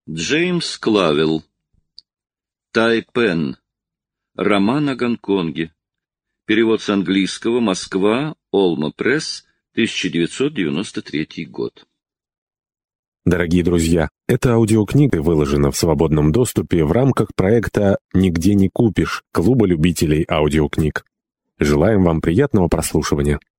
Джеймс Клавелл. Тайпен. Роман о Гонконге. Перевод с английского. Москва. Олма Пресс. 1993 год. Дорогие друзья, эта аудиокнига выложена в свободном доступе в рамках проекта «Нигде не купишь» Клуба любителей аудиокниг. Желаем вам приятного прослушивания.